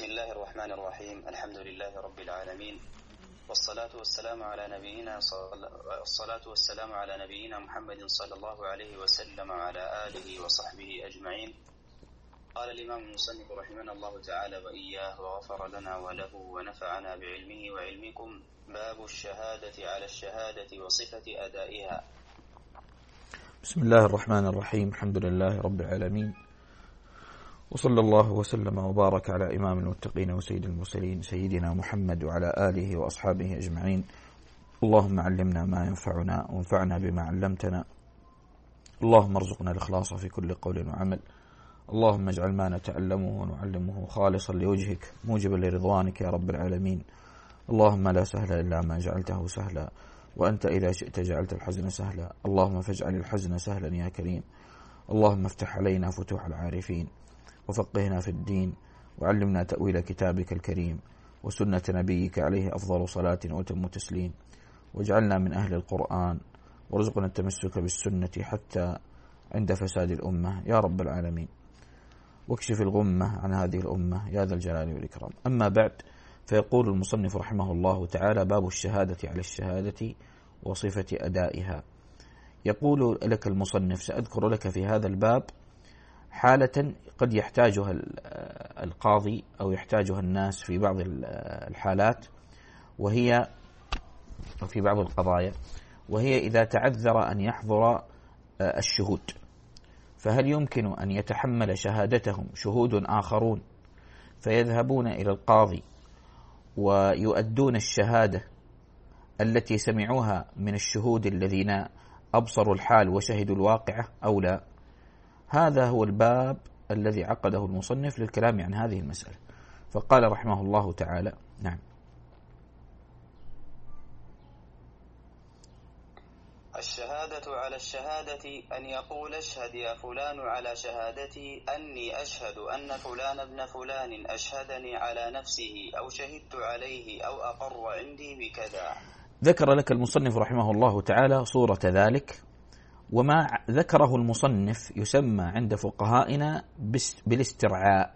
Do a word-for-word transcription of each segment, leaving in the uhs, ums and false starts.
بسم الله الرحمن الرحيم. الحمد لله رب العالمين، والصلاة والسلام على نبينا الصلاة والسلام على نبينا محمد صلى الله عليه وسلم وعلى آله وصحبه أجمعين. قال الإمام المصنف رحمنا الله تعالى وإياه وغفر لنا وله ونفعنا بعلمه وعلمكم. باب الشهادة على الشهادة وصفة أدائها. بسم الله الرحمن الرحيم. الحمد لله رب العالمين، وصلى الله وسلم وبارك على إمام المتقين وسيد المرسلين سيدنا محمد وعلى آله وأصحابه أجمعين. اللهم علمنا ما ينفعنا وانفعنا بما علمتنا. اللهم ارزقنا الإخلاص في كل قول وعمل. اللهم اجعل ما نتعلمه ونعلمه خالصا لوجهك موجبا لرضوانك يا رب العالمين. اللهم لا سهل إلا ما جعلته سهلا، وأنت إذا شئت جعلت الحزن سهلا. اللهم فاجعل الحزن سهلا يا كريم. اللهم افتح علينا فتوح العارفين، وفقهنا في الدين، وعلمنا تأويل كتابك الكريم وسنة نبيك عليه أفضل صلاة وتم تسليم. واجعلنا من أهل القرآن، وارزقنا التمسك بالسنة حتى عند فساد الأمة يا رب العالمين. واكشف الغمة عن هذه الأمة يا ذا الجلال والإكرام. أما بعد، فيقول المصنف رحمه الله تعالى: باب الشهادة على الشهادة وصفة أدائها. يقول لك المصنف: سأذكر لك في هذا الباب حالة قد يحتاجها القاضي أو يحتاجها الناس في بعض الحالات، وهي في بعض القضايا، وهي إذا تعذر أن يحضر الشهود، فهل يمكن أن يتحمل شهادتهم شهود آخرون فيذهبون إلى القاضي ويؤدون الشهادة التي سمعوها من الشهود الذين أبصروا الحال وشهدوا الواقعة أو لا؟ هذا هو الباب الذي عقده المصنف للكلام عن هذه المسألة. فقال رحمه الله تعالى: نعم. الشهادة على الشهادة أن يقول: اشهد يا فلان على شهادتي أني أشهد أن فلان ابن فلان أشهدني على نفسه أو شهدت عليه أو أقر عندي بكذا. ذكر لك المصنف رحمه الله تعالى صورة ذلك، وما ذكره المصنف يسمى عند فقهائنا بالاسترعاء،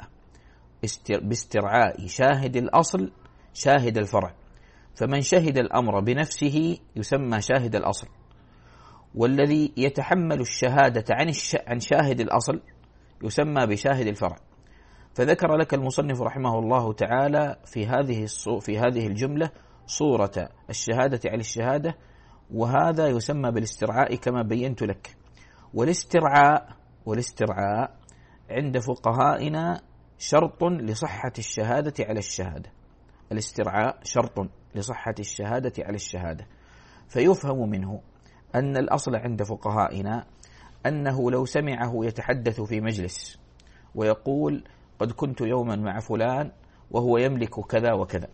باسترعاء شاهد الأصل شاهد الفرع. فمن شهد الأمر بنفسه يسمى شاهد الأصل، والذي يتحمل الشهادة عن عن شاهد الأصل يسمى بشاهد الفرع. فذكر لك المصنف رحمه الله تعالى في هذه في هذه الجملة صورة الشهادة على الشهادة، وهذا يسمى بالاسترعاء كما بينت لك. والاسترعاء والاسترعاء عند فقهائنا شرط لصحة الشهادة على الشهادة. الاسترعاء شرط لصحة الشهادة على الشهادة، فيفهم منه أن الأصل عند فقهائنا أنه لو سمعه يتحدث في مجلس ويقول: قد كنت يوما مع فلان وهو يملك كذا وكذا،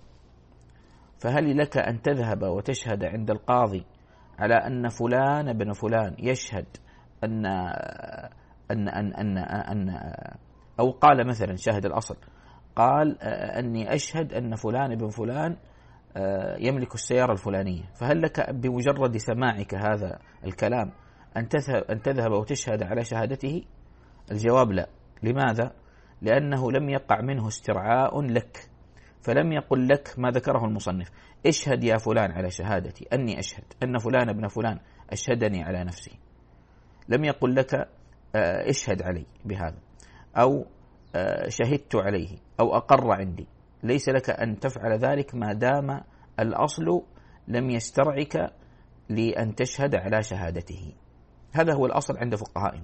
فهل لك أن تذهب وتشهد عند القاضي على أن فلان بن فلان يشهد أن أن أن أن, أن أو قال مثلا شاهد الأصل قال أني أشهد أن فلان بن فلان يملك السيارة الفلانية، فهل لك بمجرد سماعك هذا الكلام أن تذهب أن تذهب وتشهد على شهادته؟ الجواب لا. لماذا؟ لأنه لم يقع منه استرعاء لك، فلم يقل لك ما ذكره المصنف: اشهد يا فلان على شهادتي أني أشهد أن فلان ابن فلان أشهدني على نفسي. لم يقل لك اشهد علي بهذا، أو شهدت عليه، أو أقر عندي. ليس لك أن تفعل ذلك ما دام الأصل لم يسترعك لأن تشهد على شهادته. هذا هو الأصل عند فقهائنا.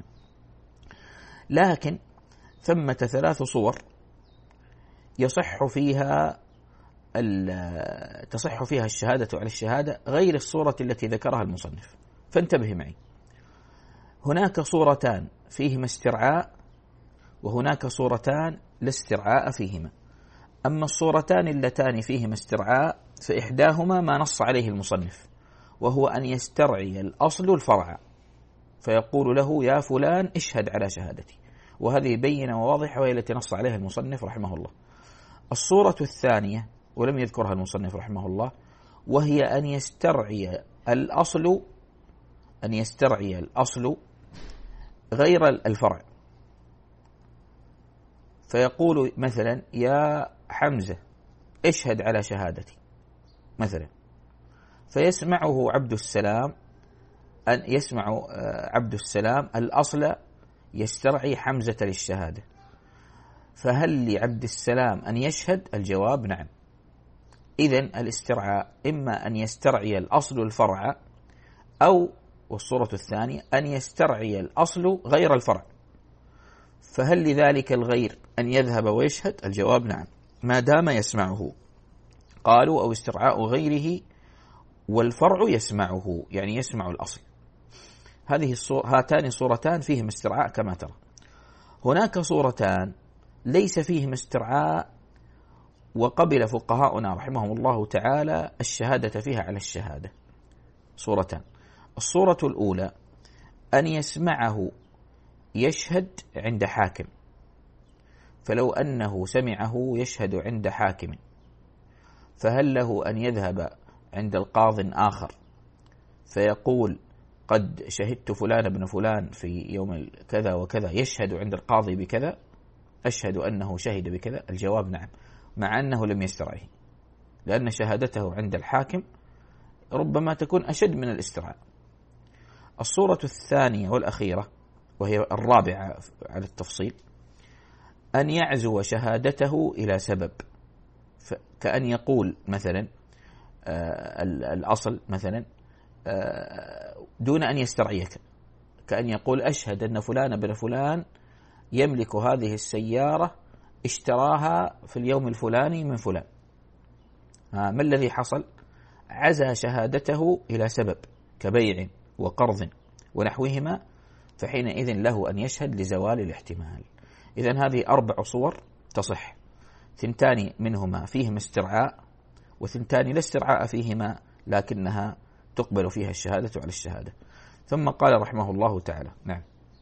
لكن ثمة ثلاث صور يصح فيها تصح فيها الشهادة على الشهادة غير الصورة التي ذكرها المصنف، فانتبه معي. هناك صورتان فيهما استرعاء، وهناك صورتان لا استرعاء فيهما. أما الصورتان اللتان فيهما استرعاء فإحداهما ما نص عليه المصنف، وهو أن يسترعي الأصل الفرع، فيقول له: يا فلان اشهد على شهادتي، وهذه بينة وواضحة وهي التي نص عليها المصنف رحمه الله. الصورة الثانية ولم يذكرها المصنف رحمه الله، وهي أن يسترعي الأصل أن يسترعي الأصل غير الفرع، فيقول مثلا يا حمزة اشهد على شهادتي مثلا، فيسمعه عبد السلام أن يسمع عبد السلام الأصل يسترعي حمزة للشهادة، فهل لعبد السلام أن يشهد؟ الجواب نعم. إذن الاسترعاء إما أن يسترعي الأصل الفرع، أو والصورة الثانية أن يسترعي الأصل غير الفرع، فهل لذلك الغير أن يذهب ويشهد؟ الجواب نعم ما دام يسمعه. قالوا أو استرعاء غيره والفرع يسمعه، يعني يسمع الأصل. هذه الصور هاتان صورتان فيهما استرعاء كما ترى. هناك صورتان ليس فيهما استرعاء، وقبل فقهاؤنا رحمهم الله تعالى الشهادة فيها على الشهادة. صورتان: الصورة الأولى أن يسمعه يشهد عند حاكم، فلو أنه سمعه يشهد عند حاكم، فهل له أن يذهب عند القاض آخر فيقول قد شهدت فلان بن فلان في يوم كذا وكذا يشهد عند القاضي بكذا، أشهد أنه شهد بكذا؟ الجواب نعم، مع أنه لم يسترعه، لأن شهادته عند الحاكم ربما تكون أشد من الاسترعاء. الصورة الثانية والأخيرة وهي الرابعة على التفصيل، أن يعزو شهادته إلى سبب، كأن يقول مثلا آه الأصل مثلا آه دون أن يسترعيك، كأن يقول أشهد أن فلان بن فلان يملك هذه السيارة اشتراها في اليوم الفلاني من فلان. آه ما الذي حصل؟ عزى شهادته إلى سبب كبيع وقرض ونحوهما، فحينئذ له أن يشهد لزوال الاحتمال. إذن هذه أربع صور تصح، ثنتان منهما فيهما استرعاء، وثنتان لا استرعاء فيهما لكنها تقبل فيها الشهادة على الشهادة. ثم قال رحمه الله تعالى: نعم.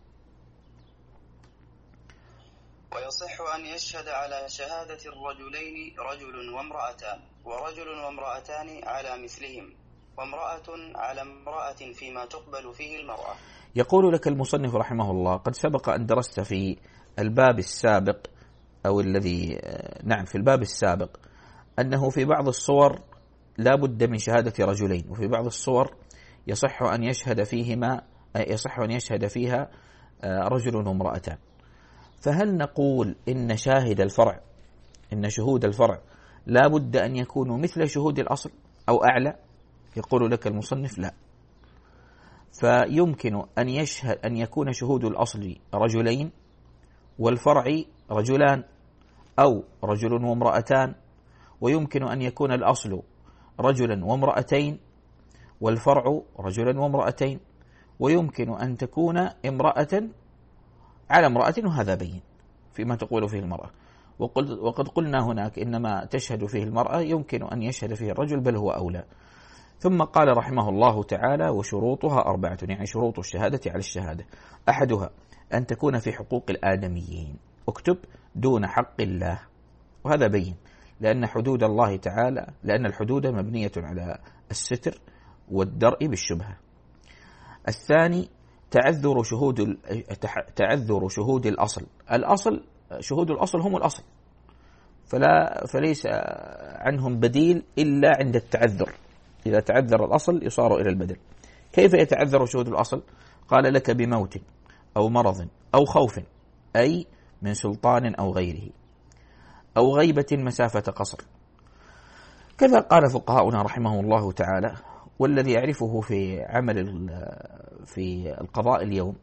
ويصح أن يشهد على شهادة الرجلين رجل وامرأتان، ورجل وامرأتان على مثلهم، وامرأة على امرأة فيما تقبل فيه المرأة. يقول لك المصنف رحمه الله: قد سبق أن درست في الباب السابق أو الذي نعم في الباب السابق أنه في بعض الصور لا بد من شهادة رجلين، وفي بعض الصور يصح أن يشهد فيهما يصح أن يشهد فيها رجل وامرأتان. فهل نقول إن شاهد الفرع إن شهود الفرع لا بد أن يكونوا مثل شهود الأصل أو أعلى؟ يقول لك المصنف: لا، فيمكن أن يشهد أن يكون شهود الأصل رجلين والفرع رجلان أو رجل وامرأتان، ويمكن أن يكون الأصل رجلا وامرأتين والفرع رجلا وامرأتين، ويمكن أن تكون امرأة على امرأة، وهذا بين فيما تقول فيه المرأة. وقد قلنا هناك إنما تشهد فيه المرأة يمكن أن يشهد فيه الرجل، بل هو أولى. ثم قال رحمه الله تعالى: وشروطها أربعة، يعني شروط الشهادة على الشهادة. أحدها أن تكون في حقوق الآدميين، اكتب دون حق الله، وهذا بين، لأن حدود الله تعالى لأن الحدود مبنية على الستر والدرء بالشبهة. الثاني تعذر شهود تعذر شهود الأصل. الأصل شهود الأصل هم الأصل، فلا فليس عنهم بديل إلا عند التعذر. إذا تعذر الأصل يصار إلى البدل. كيف يتعذر شهود الأصل؟ قال: لك بموت أو مرض أو خوف، أي من سلطان أو غيره، أو غيبة مسافة قصر. كذا قال فقهاؤنا رحمه الله تعالى. والذي يعرفه في عمل في القضاء اليوم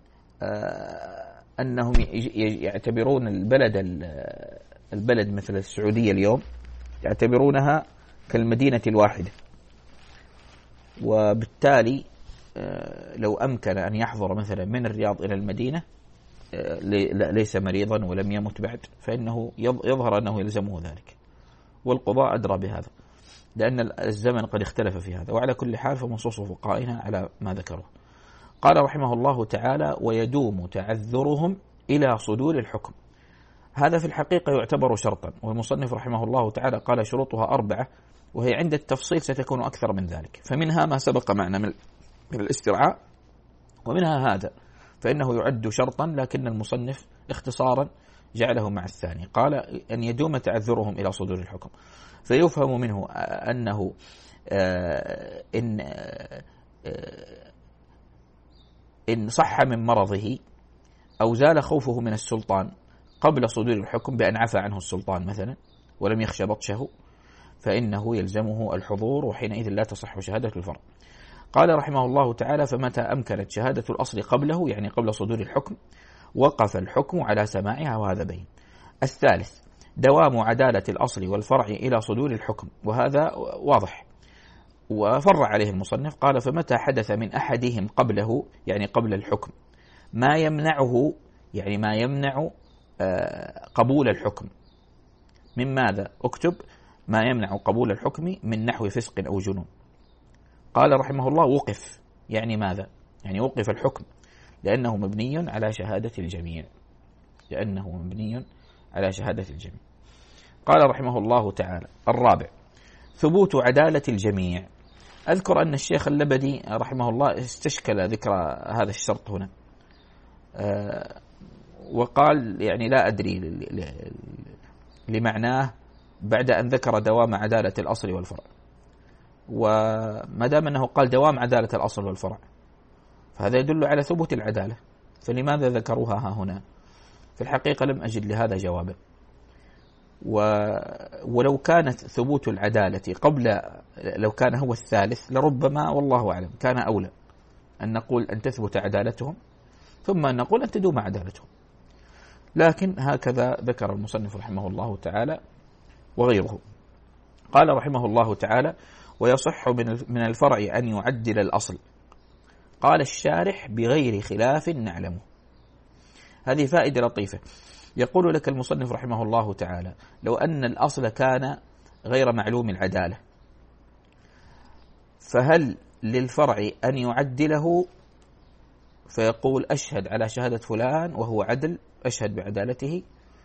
أنهم يعتبرون البلد البلد مثل السعودية اليوم يعتبرونها كالمدينة الواحدة، وبالتالي لو أمكن أن يحضر مثلا من الرياض إلى المدينة ليس مريضا ولم يمت بعد، فإنه يظهر أنه يلزمه ذلك، والقضاء أدرى بهذا، لأن الزمن قد اختلف في هذا. وعلى كل حال فمنصوص فقهائنا على ما ذكره. قال رحمه الله تعالى: ويدوم تعذرهم إلى صدور الحكم. هذا في الحقيقة يعتبر شرطا، والمصنف رحمه الله تعالى قال شروطها أربعة، وهي عند التفصيل ستكون أكثر من ذلك، فمنها ما سبق معنا من الاسترعاء، ومنها هذا، فإنه يعد شرطا، لكن المصنف اختصارا جعله مع الثاني. قال أن يدوم تعذرهم إلى صدور الحكم، فيفهم منه أنه إن إن صح من مرضه أو زال خوفه من السلطان قبل صدور الحكم بأن عفى عنه السلطان مثلا ولم يخشى بطشه، فإنه يلزمه الحضور، وحينئذ لا تصح شهادة الفرع. قال رحمه الله تعالى: فمتى أمكنت شهادة الأصل قبله، يعني قبل صدور الحكم، وقف الحكم على سماعها، وهذا بين. الثالث دوام عدالة الأصل والفرع إلى صدور الحكم، وهذا واضح وفر عليه المصنف. قال: فمتى حدث من أحدهم قبله، يعني قبل الحكم، ما يمنعه، يعني ما يمنع قبول الحكم من ماذا؟ اكتب: ما يمنع قبول الحكم من نحو فسق أو جنون. قال رحمه الله: وقف، يعني ماذا؟ يعني وقف الحكم لأنه مبني على شهادة الجميع، لأنه مبني على شهادة الجميع. قال رحمه الله تعالى: الرابع ثبوت عدالة الجميع. أذكر أن الشيخ اللبدي رحمه الله استشكل ذكر هذا الشرط هنا، أه وقال يعني لا أدري لمعناه بعد أن ذكر دوام عدالة الأصل والفرع. وما دام أنه قال دوام عدالة الأصل والفرع فهذا يدل على ثبوت العدالة، فلماذا ذكروها ها هنا؟ في الحقيقة لم أجد لهذا جوابا. ولو كانت ثبوت العدالة قبل، لو كان هو الثالث لربما والله أعلم كان أولى أن نقول أن تثبت عدالتهم ثم أن نقول أن تدوم عدالتهم، لكن هكذا ذكر المصنف رحمه الله تعالى وغيره. قال رحمه الله تعالى: ويصح من الفرع أن يعدل الأصل. قال الشارح: بغير خلاف نعلمه. هذه فائدة لطيفة. يقول لك المصنف رحمه الله تعالى: لو أن الأصل كان غير معلوم العدالة، فهل للفرع أن يعدله فيقول أشهد على شهادة فلان وهو عدل، أشهد بعدالته؟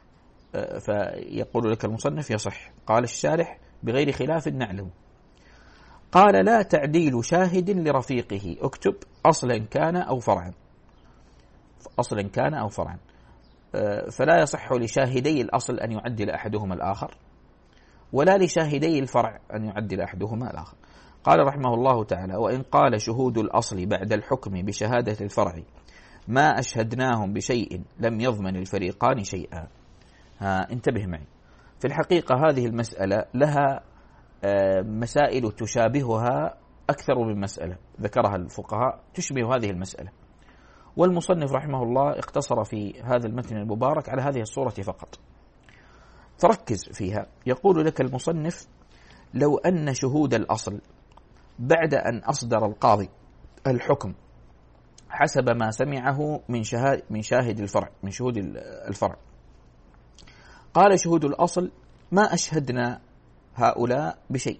فيقول لك المصنف: يصح. قال الشارح: بغير خلاف نعلم. قال: لا تعديل شاهد لرفيقه. اكتب: أصلا كان أو فرعا، أصلا كان أو فرعا. فلا يصح لشاهدي الأصل أن يعدل أحدهما الآخر، ولا لشاهدي الفرع أن يعدل أحدهما الآخر. قال رحمه الله تعالى: وإن قال شهود الأصل بعد الحكم بشهادة الفرع ما أشهدناهم بشيء لم يضمن الفريقان شيئا. ها انتبه معي، في الحقيقة هذه المسألة لها مسائل تشابهها أكثر من مسألة ذكرها الفقهاء تشبه هذه المسألة، والمصنف رحمه الله اقتصر في هذا المتن المبارك على هذه الصورة فقط، فركز فيها. يقول لك المصنف: لو أن شهود الأصل بعد أن أصدر القاضي الحكم حسب ما سمعه من شهاد من شاهد الفرع من شهود الفرع، قال شهود الأصل ما أشهدنا هؤلاء بشيء،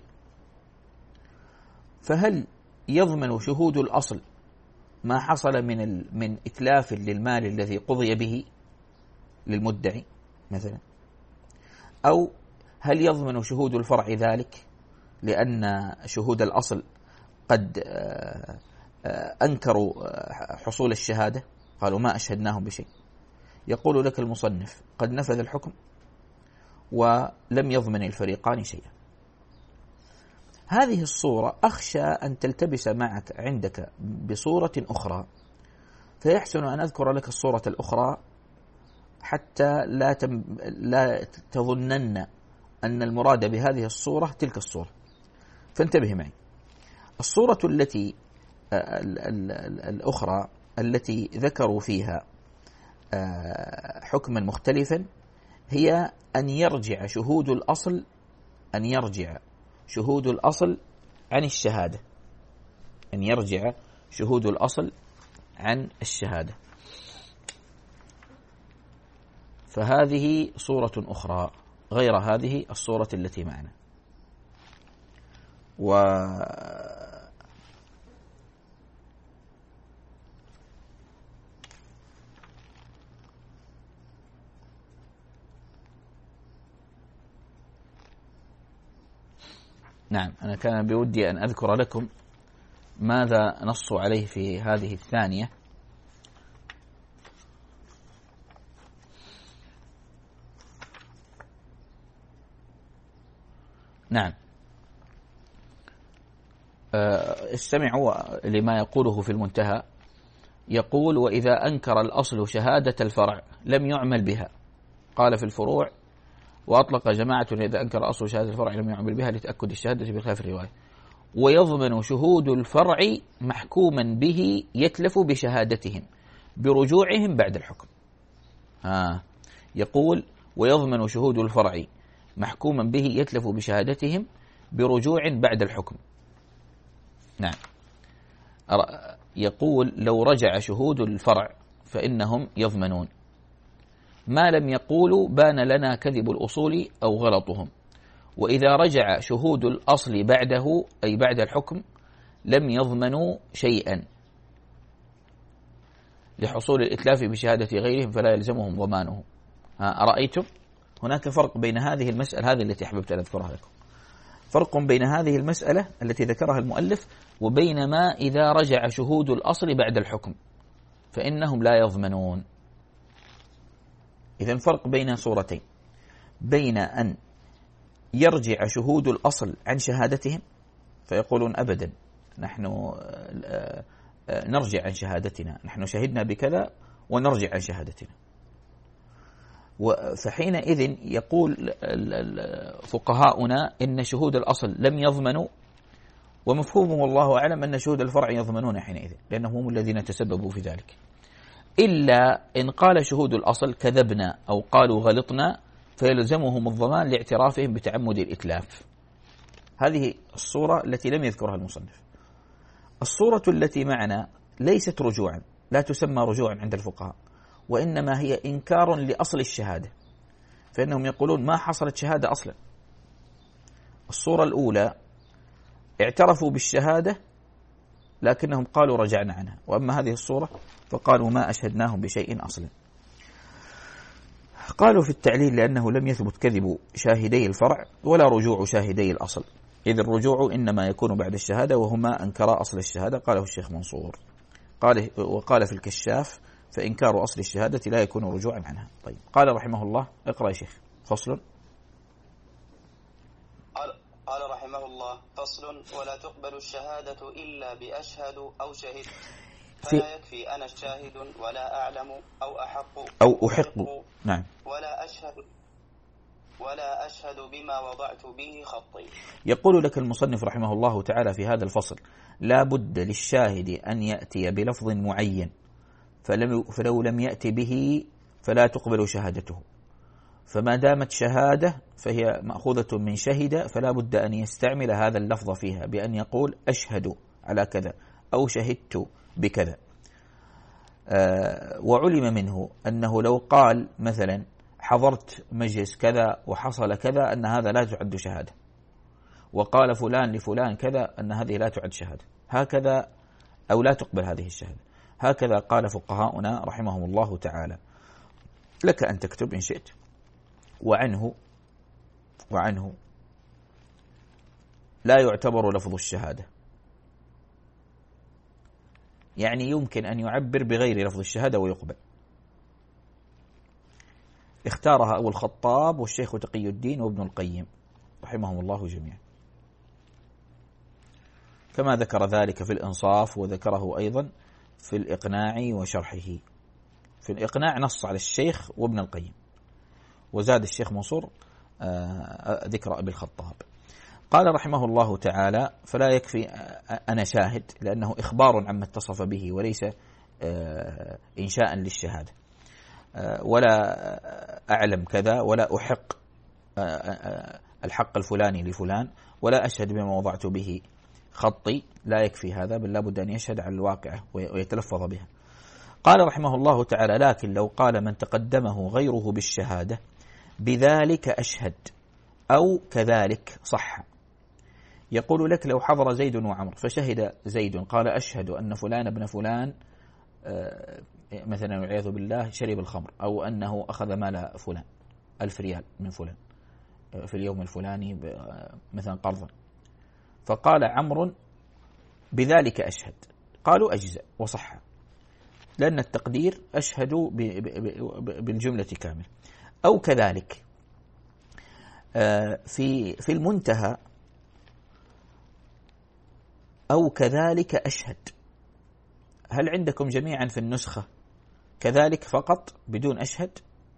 فهل يضمن شهود الأصل ما حصل من من إتلاف للمال الذي قضي به للمدعي مثلا؟ أو هل يضمن شهود الفرع ذلك لأن شهود الأصل قد أنكروا حصول الشهادة، قالوا ما أشهدناهم بشيء؟ يقول لك المصنف: قد نفذ الحكم ولم يضمن الفريقان شيئا. هذه الصورة أخشى أن تلتبس معك عندك بصورة أخرى، فيحسن أن أذكر لك الصورة الأخرى حتى لا تم لا تظنن أن المراد بهذه الصورة تلك الصورة. فانتبه معي. الصورة التي الأخرى التي ذكروا فيها حكما مختلفا هي أن يرجع شهود الأصل أن يرجع شهود الأصل عن الشهادة أن يرجع شهود الأصل عن الشهادة فهذه صورة أخرى غير هذه الصورة التي معنا. و نعم، أنا كان بودي أن أذكر لكم ماذا نصوا عليه في هذه الثانية. نعم. استمعوا لما يقوله في المنتهى. يقول: وإذا أنكر الأصل شهادة الفرع لم يعمل بها. قال في الفروع: وأطلق جماعة إذا أنكر أصل شهادة الفرع لم يعمل بها لتأكد الشهادة بخلاف الرواية. ويضمن شهود الفرع محكوما به يتلف بشهادتهم برجوعهم بعد الحكم. ها يقول: ويضمن شهود الفرع محكوما به يتلف بشهادتهم برجوع بعد الحكم. نعم. يقول: لو رجع شهود الفرع فإنهم يضمنون. ما لم يقولوا بان لنا كذب الأصول أو غلطهم. وإذا رجع شهود الأصل بعده أي بعد الحكم لم يضمنوا شيئا لحصول الإتلاف بشهادة غيرهم فلا يلزمهم ضمانه. أرأيتم؟ هناك فرق بين هذه المسألة، هذه التي أحببت أن أذكرها لكم، فرق بين هذه المسألة التي ذكرها المؤلف وبين ما إذا رجع شهود الأصل بعد الحكم فإنهم لا يضمنون. إذن فرق بين صورتين: بين أن يرجع شهود الأصل عن شهادتهم فيقولون أبدا نحن نرجع عن شهادتنا، نحن شهدنا بكذا ونرجع عن شهادتنا. فحينئذ يقول فقهاؤنا إن شهود الأصل لم يضمنوا، ومفهومه والله أعلم أن شهود الفرع يضمنون حينئذ لأنهم هم الذين تسببوا في ذلك، إلا إن قال شهود الأصل كذبنا أو قالوا غلطنا فيلزمهم الضمان لاعترافهم بتعمد الإتلاف. هذه الصورة التي لم يذكرها المصنف. الصورة التي معنا ليست رجوعا، لا تسمى رجوعا عند الفقهاء، وإنما هي إنكار لأصل الشهادة، فإنهم يقولون ما حصلت شهادة أصلا. الصورة الأولى اعترفوا بالشهادة لكنهم قالوا رجعنا عنها، وأما هذه الصورة فقالوا ما أشهدناهم بشيء أصلا. قالوا في التعليل لأنه لم يثبت كذب شاهدي الفرع ولا رجوع شاهدي الأصل، إذ الرجوع إنما يكون بعد الشهادة وهما أنكرا أصل الشهادة. قاله الشيخ منصور. قال وقال في الكشاف: فإنكار أصل الشهادة لا يكون رجوعا عنها. طيب، قال رحمه الله: اقرأ يا شيخ. فصل. قال, قال رحمه الله: فصل: ولا تقبل الشهادة إلا بأشهد أو شهد، فلا يكفي أنا الشاهد ولا أعلم أو أحق أو أحق. نعم. ولا أشهد ولا أشهد بما وضعت به خطي. يقول لك المصنف رحمه الله تعالى في هذا الفصل: لا بد للشاهد أن يأتي بلفظ معين، فلو لم يأتي به فلا تقبل شهادته. فما دامت شهادة فهي مأخوذة من شهد، فلا بد أن يستعمل هذا اللفظ فيها بأن يقول أشهد على كذا أو شهدت بكذا. آه وعلم منه أنه لو قال مثلا حضرت مجلس كذا وحصل كذا أن هذا لا تعد شهادة، وقال فلان لفلان كذا أن هذه لا تعد شهادة، هكذا أو لا تقبل هذه الشهادة. هكذا قال فقهاؤنا رحمهم الله تعالى. لك أن تكتب إن شئت: وعنه وعنه لا يعتبر لفظ الشهادة، يعني يمكن أن يعبر بغير لفظ الشهادة ويقبل. اختارها أبو الخطاب والشيخ تقي الدين وابن القيم رحمهم الله جميعا، كما ذكر ذلك في الإنصاف، وذكره أيضا في الإقناع وشرحه. في الإقناع نص على الشيخ وابن القيم، وزاد الشيخ منصور ذكر أبي الخطاب. قال رحمه الله تعالى: فلا يكفي أنا شاهد، لأنه إخبار عما اتصف به وليس إنشاء للشهادة، ولا أعلم كذا، ولا أحق الحق الفلاني لفلان، ولا أشهد بما وضعت به خطي. لا يكفي هذا، بل لابد أن يشهد على الواقع ويتلفظ بها. قال رحمه الله تعالى: لكن لو قال من تقدمه غيره بالشهادة بذلك أشهد أو كذلك صح. يقول لك: لو حضر زيد وعمر فشهد زيد قال أشهد أن فلان ابن فلان مثلا والعياذ بالله شرب الخمر، أو أنه أخذ مال فلان ألف ريال من فلان في اليوم الفلاني مثلا قرضا، فقال عمرو بذلك أشهد، قالوا أجزاء وصح، لأن التقدير أشهد بالجملة كامل. أو كذلك في في المنتهى أو كذلك أشهد. هل عندكم جميعا في النسخة كذلك فقط بدون أشهد،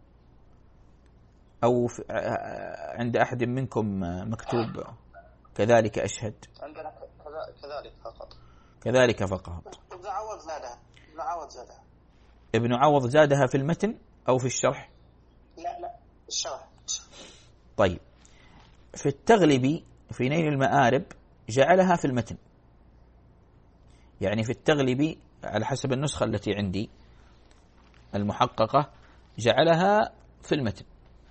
أو عند أحد منكم مكتوب كذلك أشهد؟ عندنا كذلك فقط. كذلك فقط. ابن عوض زادها. ابن عوض زادها. ابن عوض زادها في المتن أو في الشرح؟ لا لا الشرح. طيب، في التغلبي في نيل المآرب جعلها في المتن، يعني في التغلبي على حسب النسخة التي عندي المحققة جعلها في المتن،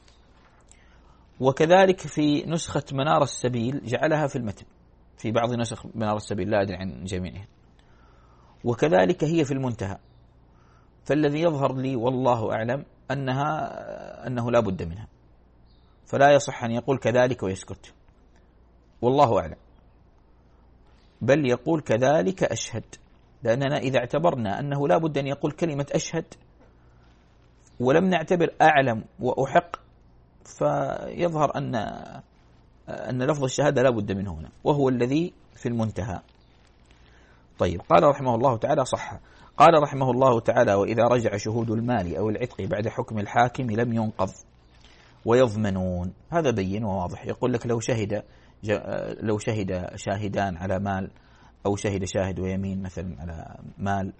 وكذلك في نسخة منار السبيل جعلها في المتن، في بعض نسخ منار السبيل، لا أدري عن جميعها، وكذلك هي في المنتهى. فالذي يظهر لي والله أعلم أنها أنه لا بد منها، فلا يصح أن يقول كذلك ويسكت، والله أعلم، بل يقول كذلك أشهد، لأننا إذا اعتبرنا أنه لا بد أن يقول كلمة أشهد ولم نعتبر أعلم وأحق، فيظهر أن أن لفظ الشهادة لا بد منه هنا، وهو الذي في المنتهى. طيب، قال رحمه الله تعالى صح. قال رحمه الله تعالى: وإذا رجع شهود المال أو العتق بعد حكم الحاكم لم ينقض ويضمنون. هذا بين وواضح. يقول لك لو شهد لو شهد شاهدان على مال، أو شهد شاهد ويمين مثلا على مال،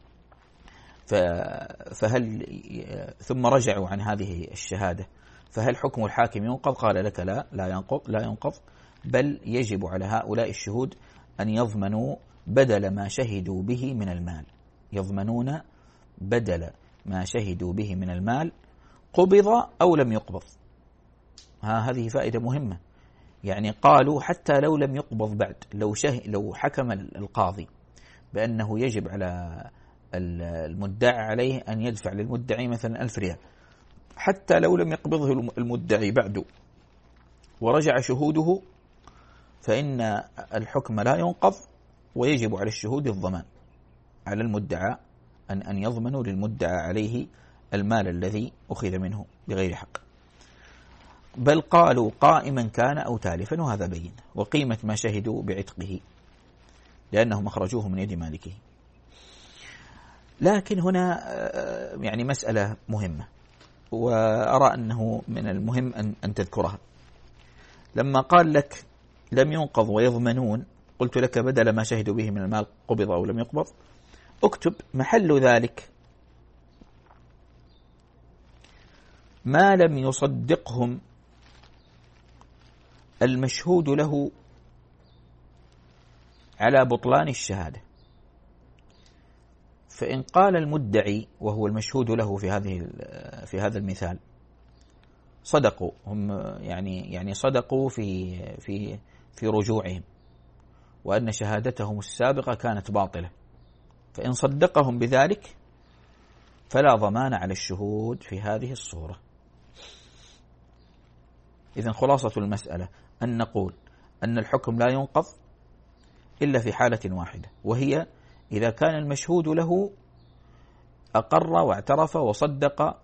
فهل ثم رجعوا عن هذه الشهادة فهل حكم الحاكم ينقض؟ قال لك لا لا ينقض لا ينقض بل يجب على هؤلاء الشهود أن يضمنوا بدل ما شهدوا به من المال. يضمنون بدل ما شهدوا به من المال قبض أو لم يقبض. ها هذه فائدة مهمة. يعني قالوا حتى لو لم يقبض بعد، لو شه لو حكم القاضي بأنه يجب على المدعى عليه أن يدفع للمدعي مثلا ألف ريال، حتى لو لم يقبضه المدعي بعد ورجع شهوده، فإن الحكم لا ينقض، ويجب على الشهود الضمان، على المدعى أن أن يضمنوا للمدعى عليه المال الذي أخذ منه بغير حق. بل قالوا قائما كان أو تالفا، وهذا بين، وقيمة ما شهدوا بعتقه لأنهم أخرجوه من يد مالكه. لكن هنا يعني مسألة مهمة، وأرى أنه من المهم أن أن تذكرها. لما قال لك لم ينقض ويضمنون، قلت لك بدل ما شهدوا به من المال قبض أو لم يقبض، اكتب محل ذلك ما لم يصدقهم المشهود له على بطلان الشهادة. فإن قال المدعي وهو المشهود له في هذه في هذا المثال صدقوا هم، يعني يعني صدقوا في في في رجوعهم، وأن شهادتهم السابقة كانت باطلة، فإن صدقهم بذلك فلا ضمان على الشهود في هذه الصورة. إذن خلاصة المسألة أن نقول أن الحكم لا ينقض إلا في حالة واحدة، وهي إذا كان المشهود له أقر واعترف وصدق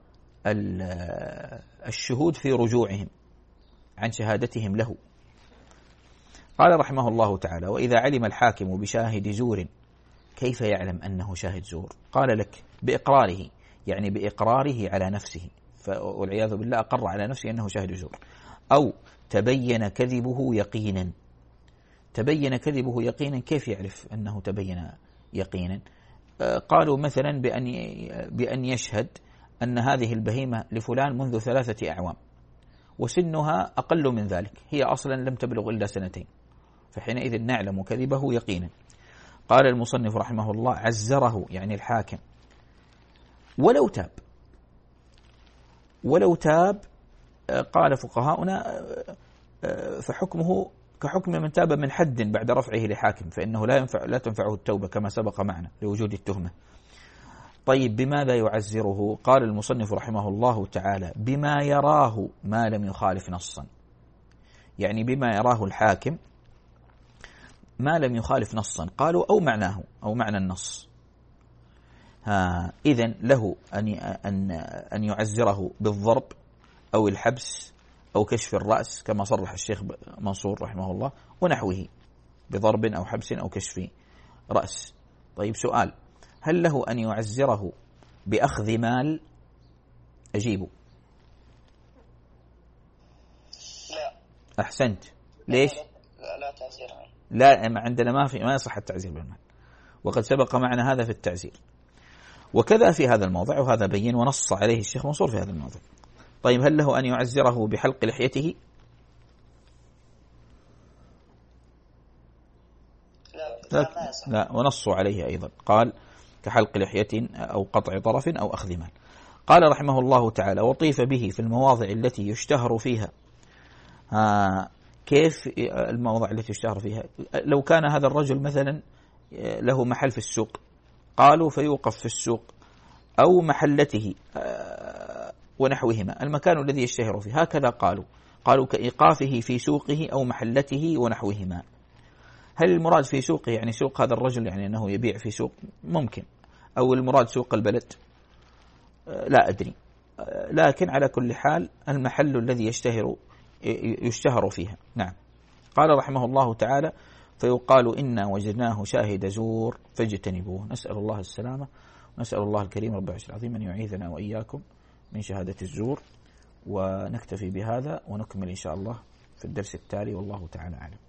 الشهود في رجوعهم عن شهادتهم له. قال رحمه الله تعالى: وإذا علم الحاكم بشاهد زور كيف يعلم أنه شاهد زور؟ قال لك بإقراره، يعني بإقراره على نفسه، والعياذ بالله أقر على نفسه أنه شاهد زور، أو تبين كذبه يقينا. تبين كذبه يقينا، كيف يعرف أنه تبين يقينا؟ قالوا مثلا بأن بأن يشهد أن هذه البهيمة لفلان منذ ثلاثة أعوام وسنها أقل من ذلك، هي أصلا لم تبلغ إلا سنتين، فحينئذ نعلم كذبه يقينا. قال المصنف رحمه الله: عزره يعني الحاكم ولو تاب. ولو تاب قال فقهاؤنا فحكمه كحكم من تاب من حد بعد رفعه لحاكم، فإنه لا ينفع لا تنفعه التوبة كما سبق معنا لوجود التهمة. طيب، بماذا يعزره؟ قال المصنف رحمه الله تعالى: بما يراه ما لم يخالف نصا، يعني بما يراه الحاكم ما لم يخالف نصا. قالوا أو معناه أو معنى النص. ها إذن له أن أن أن يعزره بالضرب أو الحبس أو كشف الرأس كما صرح الشيخ منصور رحمه الله ونحوه. بضرب أو حبس أو كشف رأس. طيب سؤال، هل له أن يعزره بأخذ مال؟ أجيبه. لا. أحسنت. ليش؟ لا, لا تعزيرها. لا، ما عندنا ما في ما يصح التعزير بالمال، وقد سبق معنا هذا في التعزير، وكذا في هذا الموضع، وهذا بين ونص عليه الشيخ منصور في هذا الموضع. طيب هل له أن يعزره بحلق لحيته؟ لا. لا, لا ونصوا عليه أيضا، قال كحلق لحية أو قطع طرف أو أخذ مال. قال رحمه الله تعالى: وطيف به في المواضع التي يشتهر فيها. ها كيف المواضع التي يشتهر فيها؟ لو كان هذا الرجل مثلا له محل في السوق، قالوا فيوقف في السوق أو محلته ونحوهما، المكان الذي يشتهر فيه، هكذا قالوا قالوا كإيقافه في سوقه أو محلته ونحوهما. هل المراد في سوقه يعني سوق هذا الرجل، يعني أنه يبيع في سوق؟ ممكن. أو المراد سوق البلد؟ لا أدري، لكن على كل حال المحل الذي يشتهر يشتهر فيها. نعم. قال رحمه الله تعالى: فيقال إنا وجدناه شاهد زور فاجتنبوه. نسأل الله السلامة، ونسأل الله الكريم رب العرش العظيم أن يعيذنا وإياكم من شهادة الزور. ونكتفي بهذا ونكمل إن شاء الله في الدرس التالي، والله تعالى أعلم.